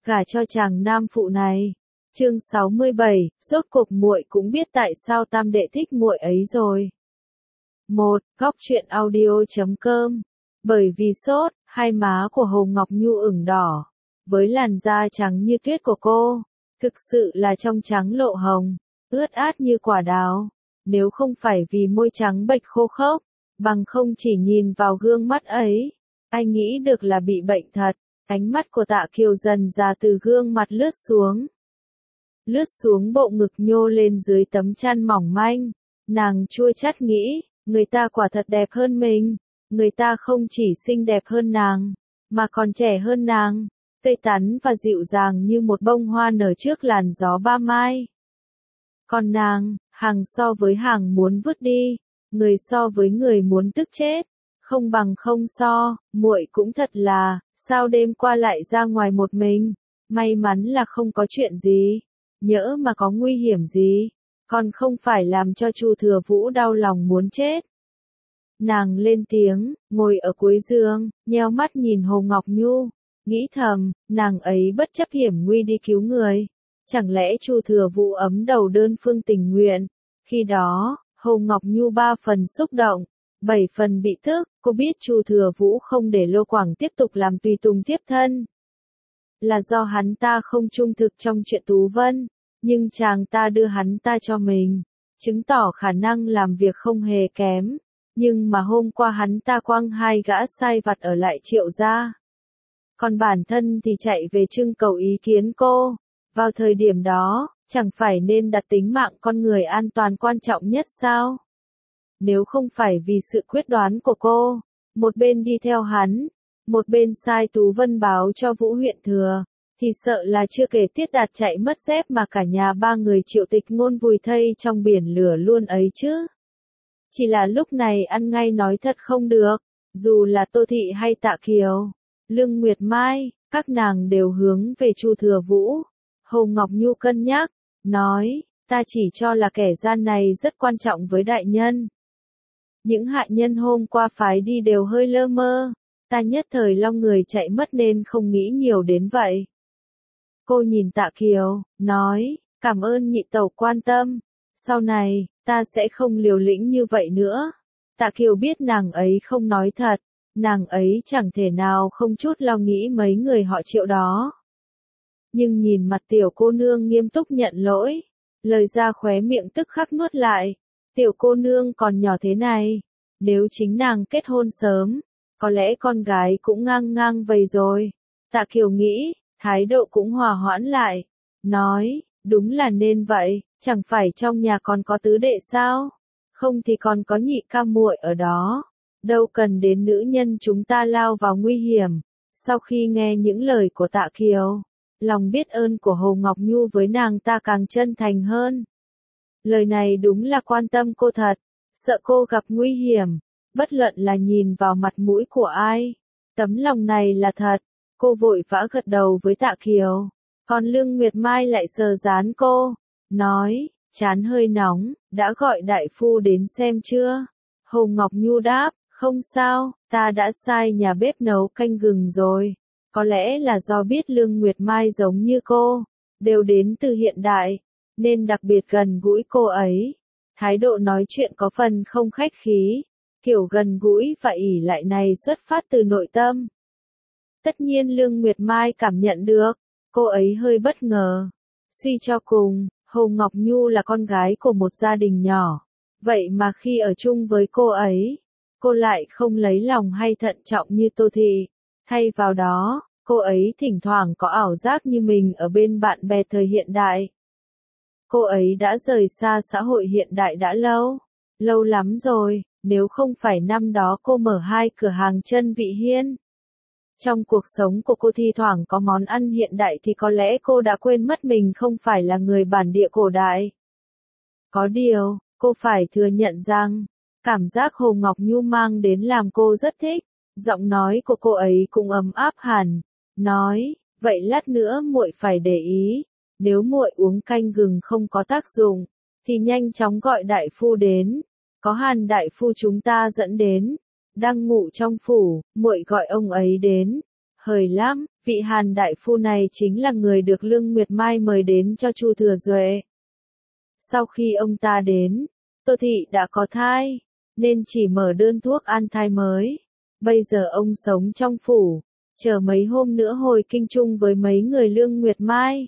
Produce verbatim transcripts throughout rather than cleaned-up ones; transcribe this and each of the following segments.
gả cho chàng nam phụ này. Chương sáu mươi bảy, rốt cuộc muội cũng biết tại sao tam đệ thích muội ấy rồi. một. Góc truyện audio chấm com. Bởi vì sốt, hai má của Hồ Ngọc Nhu ửng đỏ, với làn da trắng như tuyết của cô, thực sự là trong trắng lộ hồng, ướt át như quả đào. Nếu không phải vì môi trắng bệch khô khốc, bằng không chỉ nhìn vào gương mắt ấy, anh nghĩ được là bị bệnh thật. Ánh mắt của Tạ Kiều dần ra từ gương mặt lướt xuống. Lướt xuống bộ ngực nhô lên dưới tấm chăn mỏng manh. Nàng chua chát nghĩ, người ta quả thật đẹp hơn mình. Người ta không chỉ xinh đẹp hơn nàng, mà còn trẻ hơn nàng, tươi tắn và dịu dàng như một bông hoa nở trước làn gió ba mai. Còn nàng, hàng so với hàng muốn vứt đi, người so với người muốn tức chết, không bằng không so. Muội cũng thật là, sao đêm qua lại ra ngoài một mình, may mắn là không có chuyện gì, nhỡ mà có nguy hiểm gì, còn không phải làm cho Chu Thừa Vũ đau lòng muốn chết. Nàng lên tiếng, ngồi ở cuối giường, nheo mắt nhìn Hồ Ngọc Nhu, nghĩ thầm, nàng ấy bất chấp hiểm nguy đi cứu người. Chẳng lẽ Chu Thừa Vũ ấm đầu đơn phương tình nguyện? Khi đó, Hồ Ngọc Nhu ba phần xúc động, bảy phần bị tức. Cô biết Chu Thừa Vũ không để Lô Quảng tiếp tục làm tùy tùng tiếp thân, là do hắn ta không trung thực trong chuyện Tú Vân, nhưng chàng ta đưa hắn ta cho mình, chứng tỏ khả năng làm việc không hề kém. Nhưng mà hôm qua hắn ta quăng hai gã sai vặt ở lại Triệu gia, còn bản thân thì chạy về trưng cầu ý kiến cô. Vào thời điểm đó, chẳng phải nên đặt tính mạng con người an toàn quan trọng nhất sao? Nếu không phải vì sự quyết đoán của cô, một bên đi theo hắn, một bên sai Tú Vân báo cho Vũ huyện thừa, thì sợ là chưa kể Tiết Đạt chạy mất dép mà cả nhà ba người Triệu Tịch Ngôn vùi thây trong biển lửa luôn ấy chứ. Chỉ là lúc này ăn ngay nói thật không được, dù là Tô Thị hay Tạ Kiều, Lương Nguyệt Mai, các nàng đều hướng về Chu Thừa Vũ. Hồ Ngọc Nhu cân nhắc, nói, ta chỉ cho là kẻ gian này rất quan trọng với đại nhân. Những hạ nhân hôm qua phái đi đều hơi lơ mơ, ta nhất thời lo người chạy mất nên không nghĩ nhiều đến vậy. Cô nhìn Tạ Kiều, nói, cảm ơn nhị tẩu quan tâm, sau này, ta sẽ không liều lĩnh như vậy nữa. Tạ Kiều biết nàng ấy không nói thật, nàng ấy chẳng thể nào không chút lo nghĩ mấy người họ Triệu đó. Nhưng nhìn mặt tiểu cô nương nghiêm túc nhận lỗi, lời ra khóe miệng tức khắc nuốt lại. Tiểu cô nương còn nhỏ thế này, nếu chính nàng kết hôn sớm, có lẽ con gái cũng ngang ngang vầy rồi. Tạ Kiều nghĩ, thái độ cũng hòa hoãn lại, nói, đúng là nên vậy, chẳng phải trong nhà còn có tứ đệ sao? Không thì còn có nhị ca muội ở đó, đâu cần đến nữ nhân chúng ta lao vào nguy hiểm. Sau khi nghe những lời của Tạ Kiều, lòng biết ơn của Hồ Ngọc Nhu với nàng ta càng chân thành hơn. Lời này đúng là quan tâm cô thật, sợ cô gặp nguy hiểm, bất luận là nhìn vào mặt mũi của ai. Tấm lòng này là thật, cô vội vã gật đầu với Tạ Kiều, còn Lương Nguyệt Mai lại sờ dán cô, nói, chán hơi nóng, đã gọi đại phu đến xem chưa? Hồ Ngọc Nhu đáp, không sao, ta đã sai nhà bếp nấu canh gừng rồi. Có lẽ là do biết Lương Nguyệt Mai giống như cô, đều đến từ hiện đại, nên đặc biệt gần gũi cô ấy. Thái độ nói chuyện có phần không khách khí, kiểu gần gũi và ỷ lại này xuất phát từ nội tâm. Tất nhiên Lương Nguyệt Mai cảm nhận được, cô ấy hơi bất ngờ. Suy cho cùng, Hồ Ngọc Nhu là con gái của một gia đình nhỏ, vậy mà khi ở chung với cô ấy, cô lại không lấy lòng hay thận trọng như Tô Thị. Thay vào đó, cô ấy thỉnh thoảng có ảo giác như mình ở bên bạn bè thời hiện đại. Cô ấy đã rời xa xã hội hiện đại đã lâu, lâu lắm rồi, nếu không phải năm đó cô mở hai cửa hàng chân vị hiên. Trong cuộc sống của cô thi thoảng có món ăn hiện đại thì có lẽ cô đã quên mất mình không phải là người bản địa cổ đại. Có điều, cô phải thừa nhận rằng, cảm giác Hồ Ngọc Nhu mang đến làm cô rất thích. Giọng nói của cô ấy cũng ấm áp hẳn, nói, vậy lát nữa muội phải để ý, nếu muội uống canh gừng không có tác dụng, thì nhanh chóng gọi đại phu đến, có Hàn đại phu chúng ta dẫn đến, đang ngủ trong phủ, muội gọi ông ấy đến, hời lắm, Vị Hàn đại phu này chính là người được Lương Nguyệt Mai mời đến cho Chu Thừa Duệ. Sau khi ông ta đến, Tô Thị đã có thai, nên chỉ mở đơn thuốc an thai mới. Bây giờ ông sống trong phủ, chờ mấy hôm nữa hồi kinh chung với mấy người Lương Nguyệt Mai.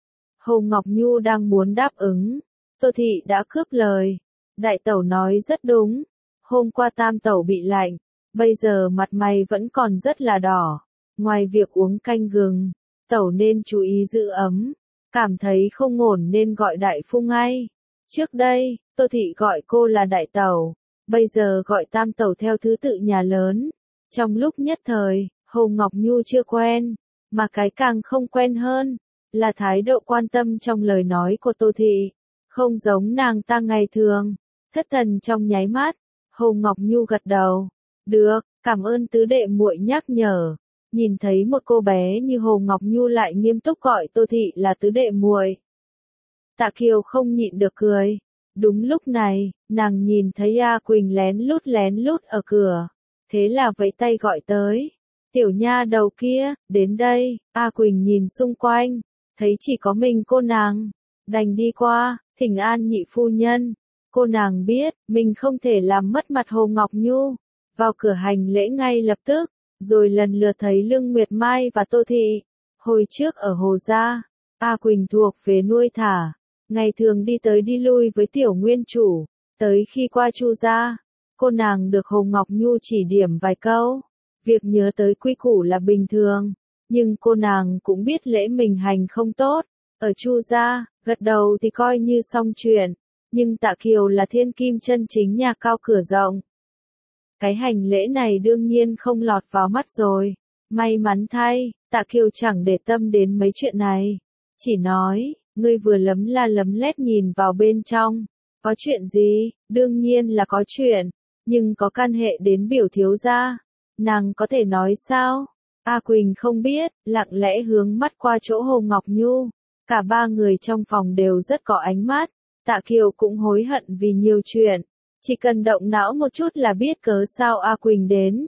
Hồ Ngọc Nhu đang muốn đáp ứng, Tô Thị đã cướp lời. Đại tẩu nói rất đúng, hôm qua tam tẩu bị lạnh, bây giờ mặt mày vẫn còn rất là đỏ. Ngoài việc uống canh gừng, tẩu nên chú ý giữ ấm, cảm thấy không ổn nên gọi đại phu ngay. Trước đây, Tô Thị gọi cô là đại tẩu, bây giờ gọi tam tẩu theo thứ tự nhà lớn. Trong lúc nhất thời, Hồ Ngọc Nhu chưa quen, mà cái càng không quen hơn, là thái độ quan tâm trong lời nói của Tô Thị, không giống nàng ta ngày thường. Thất thần trong nháy mắt, Hồ Ngọc Nhu gật đầu. Được, cảm ơn tứ đệ muội nhắc nhở. Nhìn thấy một cô bé như Hồ Ngọc Nhu lại nghiêm túc gọi Tô Thị là tứ đệ muội. Tạ Kiều không nhịn được cười. Đúng lúc này, nàng nhìn thấy A Quỳnh lén lút lén lút ở cửa. Thế là vẫy tay gọi tới. Tiểu nha đầu kia, đến đây. A Quỳnh nhìn xung quanh, thấy chỉ có mình cô nàng. Đành đi qua, thỉnh an nhị phu nhân. Cô nàng biết, mình không thể làm mất mặt Hồ Ngọc Nhu. Vào cửa hành lễ ngay lập tức, rồi lần lượt thấy Lương Nguyệt Mai và Tô Thị. Hồi trước ở Hồ Gia, A Quỳnh thuộc về nuôi thả, ngày thường đi tới đi lui với tiểu nguyên chủ. Tới khi qua Chu gia, cô nàng được Hồ Ngọc Nhu chỉ điểm vài câu. Việc nhớ tới quy củ là bình thường, nhưng cô nàng cũng biết lễ mình hành không tốt. Ở Chu gia, gật đầu thì coi như xong chuyện. Nhưng Tạ Kiều là thiên kim chân chính nhà cao cửa rộng. Cái hành lễ này đương nhiên không lọt vào mắt rồi. May mắn thay, Tạ Kiều chẳng để tâm đến mấy chuyện này. Chỉ nói, ngươi vừa lấm la lấm lét nhìn vào bên trong. Có chuyện gì? Đương nhiên là có chuyện. Nhưng có can hệ đến biểu thiếu gia. Nàng có thể nói sao? A Quỳnh không biết, lặng lẽ hướng mắt qua chỗ Hồ Ngọc Nhu. Cả ba người trong phòng đều rất có ánh mắt. Tạ Kiều cũng hối hận vì nhiều chuyện. Chỉ cần động não một chút là biết cớ sao A Quỳnh đến.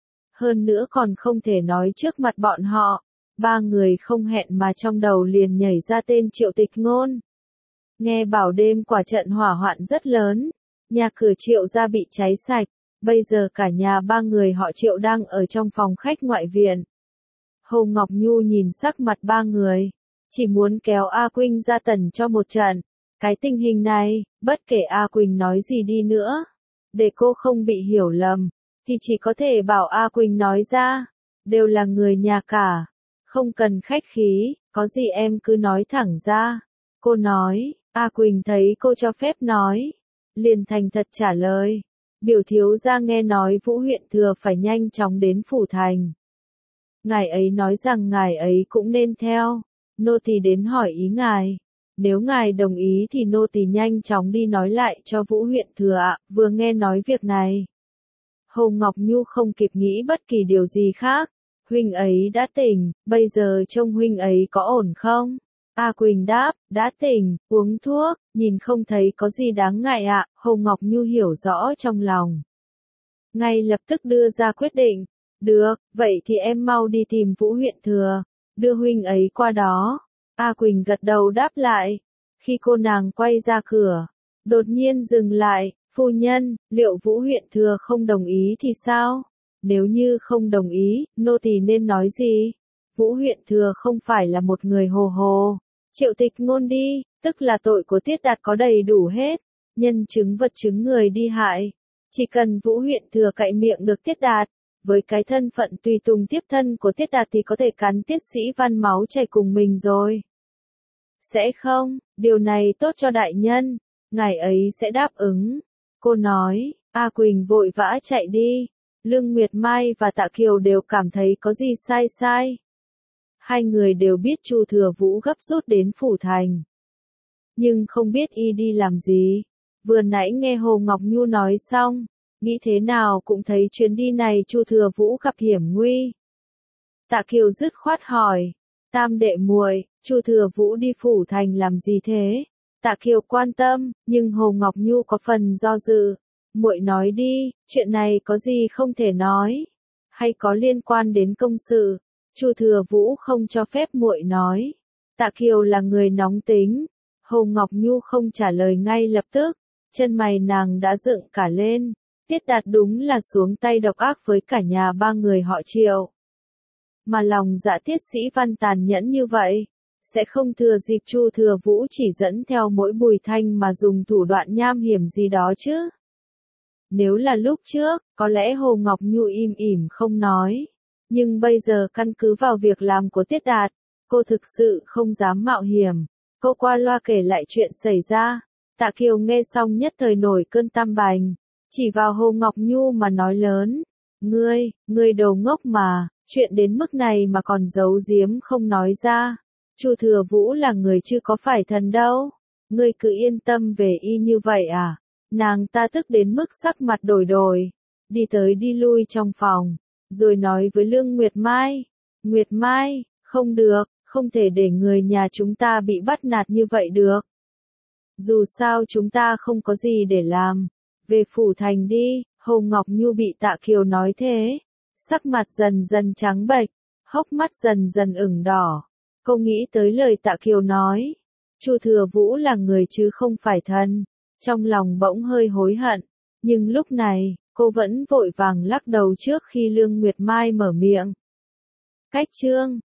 Hơn nữa còn không thể nói trước mặt bọn họ. Ba người không hẹn mà trong đầu liền nhảy ra tên Triệu Tịch Ngôn. Nghe bảo đêm quả trận hỏa hoạn rất lớn. Nhà cửa Triệu gia bị cháy sạch. Bây giờ cả nhà ba người họ Triệu đang ở trong phòng khách ngoại viện. Hồ Ngọc Nhu nhìn sắc mặt ba người. Chỉ muốn kéo A Quỳnh ra tần cho một trận. Cái tình hình này, bất kể A Quỳnh nói gì đi nữa, để cô không bị hiểu lầm, thì chỉ có thể bảo A Quỳnh nói ra, đều là người nhà cả, không cần khách khí, có gì em cứ nói thẳng ra. Cô nói, A Quỳnh thấy cô cho phép nói, liền thành thật trả lời, biểu thiếu gia nghe nói Vũ huyện thừa phải nhanh chóng đến phủ thành. Ngài ấy nói rằng ngài ấy cũng nên theo, nô tỳ đến hỏi ý ngài. Nếu ngài đồng ý thì nô tỳ nhanh chóng đi nói lại cho Vũ huyện thừa ạ. Vừa nghe nói việc này, Hồ Ngọc Nhu không kịp nghĩ bất kỳ điều gì khác. Huynh ấy đã tỉnh, bây giờ trông huynh ấy có ổn không? A Quỳnh đáp, đã tỉnh, uống thuốc, nhìn không thấy có gì đáng ngại ạ. Hồ Ngọc Nhu hiểu rõ trong lòng. Ngay lập tức đưa ra quyết định. Được, vậy thì em mau đi tìm Vũ huyện thừa, đưa huynh ấy qua đó. A Quỳnh gật đầu đáp lại. Khi cô nàng quay ra cửa, đột nhiên dừng lại, phu nhân, liệu Vũ huyện thừa không đồng ý thì sao? Nếu như không đồng ý, nô tỳ nên nói gì? Vũ huyện thừa không phải là một người hồ hồ. Triệu Tịch Ngôn đi, tức là tội của Tiết Đạt có đầy đủ hết. Nhân chứng vật chứng người đi hại. Chỉ cần Vũ huyện thừa cậy miệng được Tiết Đạt, với cái thân phận tùy tùng tiếp thân của Tiết Đạt thì có thể cắn Tiết Sĩ Văn máu chảy cùng mình rồi. Sẽ không, điều này tốt cho đại nhân, ngài ấy sẽ đáp ứng. Cô nói, A Quỳnh vội vã chạy đi. Lương Nguyệt Mai và Tạ Kiều đều cảm thấy có gì sai sai. Hai người đều biết Chu Thừa Vũ gấp rút đến phủ thành. Nhưng không biết y đi làm gì. Vừa nãy nghe Hồ Ngọc Nhu nói xong, nghĩ thế nào cũng thấy chuyến đi này Chu Thừa Vũ gặp hiểm nguy. Tạ Kiều dứt khoát hỏi, tam đệ muội, Chu Thừa Vũ đi phủ thành làm gì thế? Tạ Kiều quan tâm, nhưng Hồ Ngọc Nhu có phần do dự. Muội nói đi, chuyện này có gì không thể nói? Hay có liên quan đến công sự? Chu Thừa Vũ không cho phép muội nói. Tạ Kiều là người nóng tính. Hồ Ngọc Nhu không trả lời ngay lập tức, chân mày nàng đã dựng cả lên. Tiết Đạt đúng là xuống tay độc ác với cả nhà ba người họ Triệu. Mà lòng dạ Tiết Sĩ Văn tàn nhẫn như vậy, sẽ không thừa dịp Chu Thừa Vũ chỉ dẫn theo mỗi Bùi Thanh mà dùng thủ đoạn nham hiểm gì đó chứ. Nếu là lúc trước, có lẽ Hồ Ngọc Nhu im ỉm không nói. Nhưng bây giờ căn cứ vào việc làm của Tiết Đạt, cô thực sự không dám mạo hiểm. Cô qua loa kể lại chuyện xảy ra. Tạ Kiều nghe xong nhất thời nổi cơn tam bành, chỉ vào Hồ Ngọc Nhu mà nói lớn. Ngươi, ngươi đồ ngốc mà, chuyện đến mức này mà còn giấu giếm không nói ra. Chu Thừa Vũ là người chứ có phải thần đâu. Ngươi cứ yên tâm về y như vậy à? Nàng ta tức đến mức sắc mặt đổi đổi, đi tới đi lui trong phòng, rồi nói với Lương Nguyệt Mai. Nguyệt Mai, không được, không thể để người nhà chúng ta bị bắt nạt như vậy được. Dù sao chúng ta không có gì để làm. Về phủ thành đi. Hồ Ngọc Nhu bị Tạ Kiều nói thế, sắc mặt dần dần trắng bệch, hốc mắt dần dần ửng đỏ. Cô nghĩ tới lời Tạ Kiều nói, Chu Thừa Vũ là người chứ không phải thần, trong lòng bỗng hơi hối hận, nhưng lúc này, cô vẫn vội vàng lắc đầu trước khi Lương Nguyệt Mai mở miệng. Cách chương